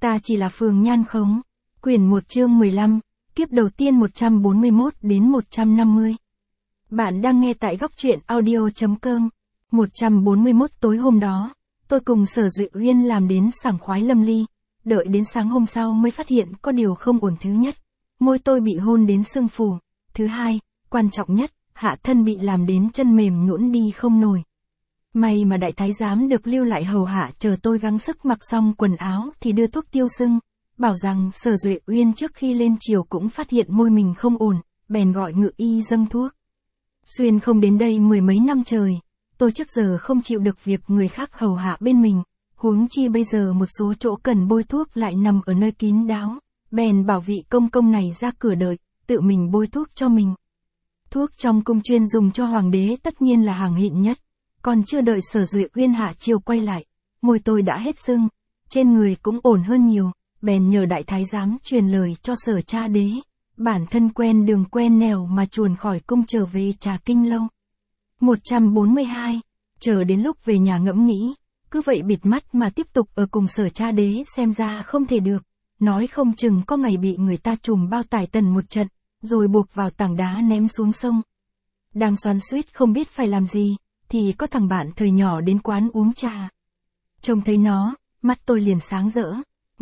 Ta chỉ là phường Nhan Khống. Quyển 1 chương 15, kiếp đầu tiên 141 đến 150. Bạn đang nghe tại góc truyện audio.com. 141 tối hôm đó, tôi cùng Sở Duệ Uyên làm đến sảng khoái lâm ly, đợi đến sáng hôm sau mới phát hiện có điều không ổn. Thứ nhất, môi tôi bị hôn đến sưng phù. Thứ hai, quan trọng nhất, hạ thân bị làm đến chân mềm nhũn đi không nổi. May mà đại thái giám được lưu lại hầu hạ chờ tôi gắng sức mặc xong quần áo thì đưa thuốc tiêu sưng, bảo rằng Sở Duệ Uyên trước khi lên triều cũng phát hiện môi mình không ổn, bèn gọi ngự y dâng thuốc. Xuyên không đến đây mười mấy năm trời, tôi trước giờ không chịu được việc người khác hầu hạ bên mình, huống chi bây giờ một số chỗ cần bôi thuốc lại nằm ở nơi kín đáo, bèn bảo vị công công này ra cửa đợi, tự mình bôi thuốc cho mình. Thuốc trong cung chuyên dùng cho hoàng đế tất nhiên là hàng xịn nhất. Còn chưa đợi Sở Duệ Uyên hạ chiều quay lại, môi tôi đã hết sưng, trên người cũng ổn hơn nhiều, bèn nhờ đại thái giám truyền lời cho Sở cha đế, bản thân quen đường quen nẻo mà chuồn khỏi cung trở về Trà Kinh Lâu. 142, chờ đến lúc về nhà ngẫm nghĩ, cứ vậy bịt mắt mà tiếp tục ở cùng Sở cha đế xem ra không thể được, nói không chừng có ngày bị người ta trùm bao tải tần một trận, rồi buộc vào tảng đá ném xuống sông. Đang xoắn xuýt không biết phải làm gì, thì có thằng bạn thời nhỏ đến quán uống trà. Trông thấy nó, mắt tôi liền sáng rỡ.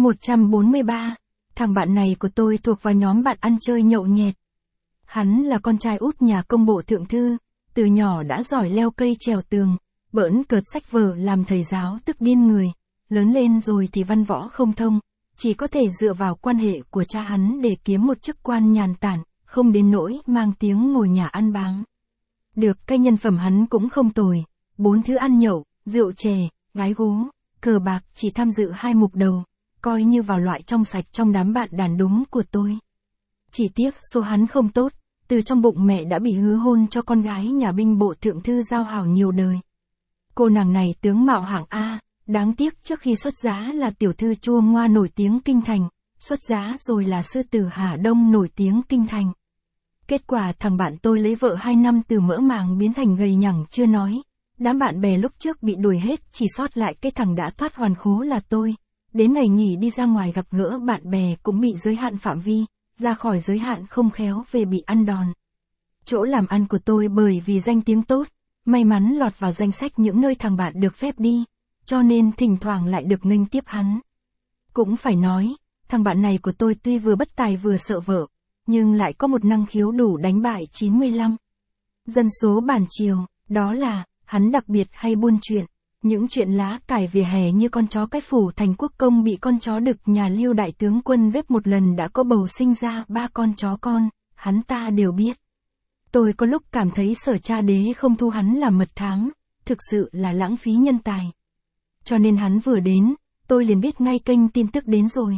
143, thằng bạn này của tôi thuộc vào nhóm bạn ăn chơi nhậu nhẹt. Hắn là con trai út nhà công bộ thượng thư, từ nhỏ đã giỏi leo cây trèo tường, bỡn cợt sách vở làm thầy giáo tức điên người, lớn lên rồi thì văn võ không thông, chỉ có thể dựa vào quan hệ của cha hắn để kiếm một chức quan nhàn tản, không đến nỗi mang tiếng ngồi nhà ăn báng. Được cái nhân phẩm hắn cũng không tồi, 4 thứ ăn nhậu, rượu chè, gái gú, cờ bạc chỉ tham dự 2 mục đầu, coi như vào loại trong sạch trong đám bạn đàn đúng của tôi. Chỉ tiếc số hắn không tốt, từ trong bụng mẹ đã bị hứa hôn cho con gái nhà binh bộ thượng thư Giao Hảo nhiều đời. Cô nàng này tướng mạo hạng A, đáng tiếc trước khi xuất giá là tiểu thư chua ngoa nổi tiếng kinh thành, xuất giá rồi là sư tử Hà Đông nổi tiếng kinh thành. Kết quả thằng bạn tôi lấy vợ 2 năm từ mỡ màng biến thành gầy nhẳng chưa nói. Đám bạn bè lúc trước bị đuổi hết, chỉ sót lại cái thằng đã thoát hoàn khố là tôi. Đến ngày nghỉ đi ra ngoài gặp gỡ bạn bè cũng bị giới hạn phạm vi, ra khỏi giới hạn không khéo về bị ăn đòn. Chỗ làm ăn của tôi bởi vì danh tiếng tốt, may mắn lọt vào danh sách những nơi thằng bạn được phép đi, cho nên thỉnh thoảng lại được nghênh tiếp hắn. Cũng phải nói, thằng bạn này của tôi tuy vừa bất tài vừa sợ vợ, nhưng lại có một năng khiếu đủ đánh bại 95 dân số bản triều, đó là, hắn đặc biệt hay buôn chuyện. Những chuyện lá cải vỉa hè như con chó cái phủ thành quốc công bị con chó đực nhà Liêu đại tướng quân vếp một lần đã có bầu sinh ra 3 con chó con, hắn ta đều biết. Tôi có lúc cảm thấy Sở cha đế không thu hắn làm mật thám, thực sự là lãng phí nhân tài. Cho nên hắn vừa đến, tôi liền biết ngay kênh tin tức đến rồi.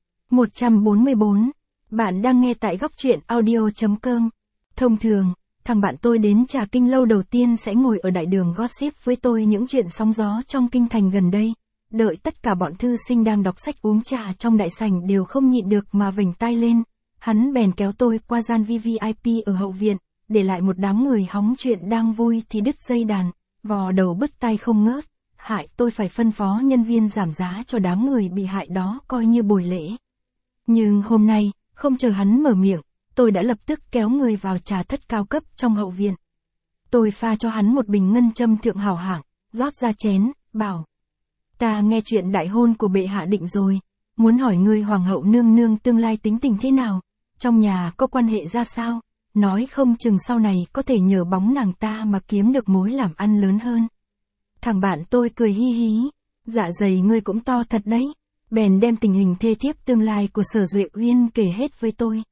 144, bạn đang nghe tại góc truyện audio.com. Thông thường, thằng bạn tôi đến Trà Kinh Lâu đầu tiên sẽ ngồi ở đại đường gossip với tôi những chuyện sóng gió trong kinh thành gần đây. Đợi tất cả bọn thư sinh đang đọc sách uống trà trong đại sảnh đều không nhịn được mà vểnh tai lên. Hắn bèn kéo tôi qua gian VVIP ở hậu viện, để lại một đám người hóng chuyện đang vui thì đứt dây đàn, vò đầu bứt tai không ngớt. Hại tôi phải phân phó nhân viên giảm giá cho đám người bị hại đó coi như bồi lễ. Nhưng hôm nay, không chờ hắn mở miệng, tôi đã lập tức kéo người vào trà thất cao cấp trong hậu viện. Tôi pha cho hắn một bình ngân châm thượng hảo hạng, rót ra chén, bảo. Ta nghe chuyện đại hôn của bệ hạ định rồi, muốn hỏi ngươi hoàng hậu nương nương tương lai tính tình thế nào, trong nhà có quan hệ ra sao, nói không chừng sau này có thể nhờ bóng nàng ta mà kiếm được mối làm ăn lớn hơn. Thằng bạn tôi cười hi hí, dạ dày ngươi cũng to thật đấy, bèn đem tình hình thê thiếp tương lai của Sở Duệ Uyên kể hết với tôi.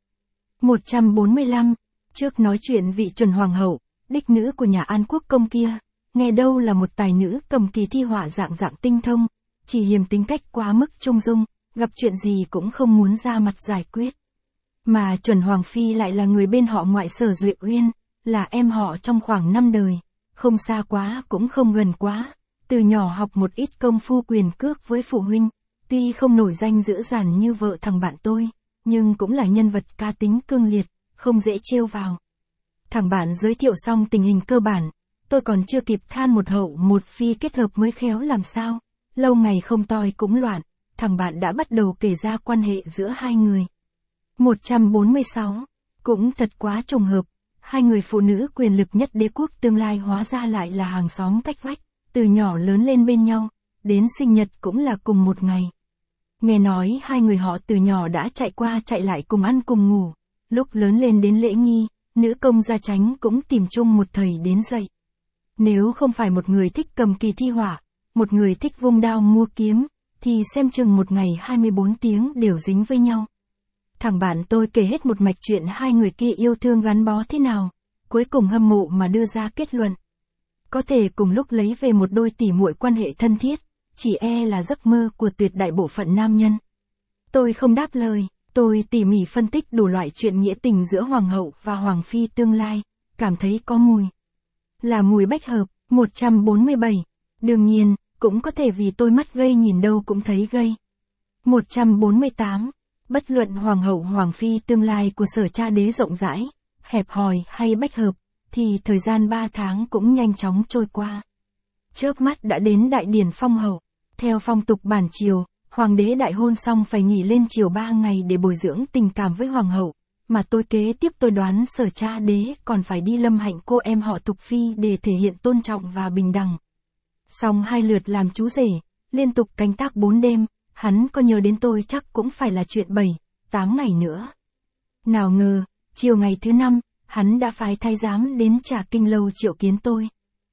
145, trước nói chuyện vị chuẩn hoàng hậu, đích nữ của nhà An Quốc công kia, nghe đâu là một tài nữ cầm kỳ thi họa dạng tinh thông, chỉ hiềm tính cách quá mức trung dung, gặp chuyện gì cũng không muốn ra mặt giải quyết. Mà chuẩn hoàng phi lại là người bên họ ngoại Sở Duệ Uyên, là em họ trong khoảng 5 đời, không xa quá cũng không gần quá, từ nhỏ học một ít công phu quyền cước với phụ huynh, tuy không nổi danh dữ dằn như vợ thằng bạn tôi, nhưng cũng là nhân vật cá tính cương liệt, không dễ trêu vào. Thằng bạn giới thiệu xong tình hình cơ bản, tôi còn chưa kịp than một hậu một phi kết hợp mới khéo làm sao, lâu ngày không toi cũng loạn, thằng bạn đã bắt đầu kể ra quan hệ giữa hai người. 146. Cũng thật quá trùng hợp, hai người phụ nữ quyền lực nhất đế quốc tương lai hóa ra lại là hàng xóm cách vách, từ nhỏ lớn lên bên nhau, đến sinh nhật cũng là cùng một ngày. Nghe nói hai người họ từ nhỏ đã chạy qua chạy lại cùng ăn cùng ngủ, lúc lớn lên đến lễ nghi, nữ công gia chánh cũng tìm chung một thầy đến dạy. Nếu không phải một người thích cầm kỳ thi họa, một người thích vung đao mua kiếm, thì xem chừng một ngày 24 tiếng đều dính với nhau. Thằng bạn tôi kể hết một mạch chuyện hai người kia yêu thương gắn bó thế nào, cuối cùng hâm mộ mà đưa ra kết luận. Có thể cùng lúc lấy về một đôi tỉ muội quan hệ thân thiết, chỉ e là giấc mơ của tuyệt đại bộ phận nam nhân. Tôi không đáp lời, tôi tỉ mỉ phân tích đủ loại chuyện nghĩa tình giữa hoàng hậu và hoàng phi tương lai, cảm thấy có mùi. Là mùi bách hợp. 147. Đương nhiên, cũng có thể vì tôi mắt gây nhìn đâu cũng thấy gây. 148. Bất luận hoàng hậu hoàng phi tương lai của Sở Cha Đế rộng rãi, hẹp hòi hay bách hợp, thì thời gian 3 tháng cũng nhanh chóng trôi qua. Chớp mắt đã đến đại điển phong hậu. Theo phong tục bản triều, hoàng đế đại hôn xong phải nghỉ lên triều 3 ngày để bồi dưỡng tình cảm với hoàng hậu, mà tôi kế tiếp tôi đoán Sở Cha Đế còn phải đi lâm hạnh cô em họ Thục Phi để thể hiện tôn trọng và bình đẳng. Xong 2 lượt làm chú rể, liên tục canh tác 4 đêm, hắn có nhớ đến tôi chắc cũng phải là chuyện 7-8 ngày nữa. Nào ngờ, chiều ngày thứ 5, hắn đã phái thái giám đến Trà Kinh Lâu triệu kiến tôi.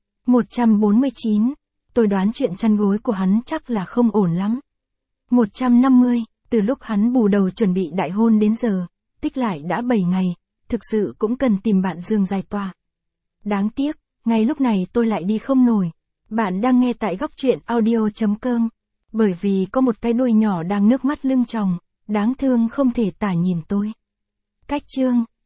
149. Tôi đoán chuyện chăn gối của hắn chắc là không ổn lắm. 150. Từ lúc hắn bù đầu chuẩn bị đại hôn đến giờ, tích lại đã 7 ngày, thực sự cũng cần tìm bạn giường giải tỏa. Đáng tiếc, ngay lúc này tôi lại đi không nổi. Bạn đang nghe tại góc truyện audio.com. Bởi vì có một cái đuôi nhỏ đang nước mắt lưng tròng, đáng thương không thể tả nhìn tôi. Cách chương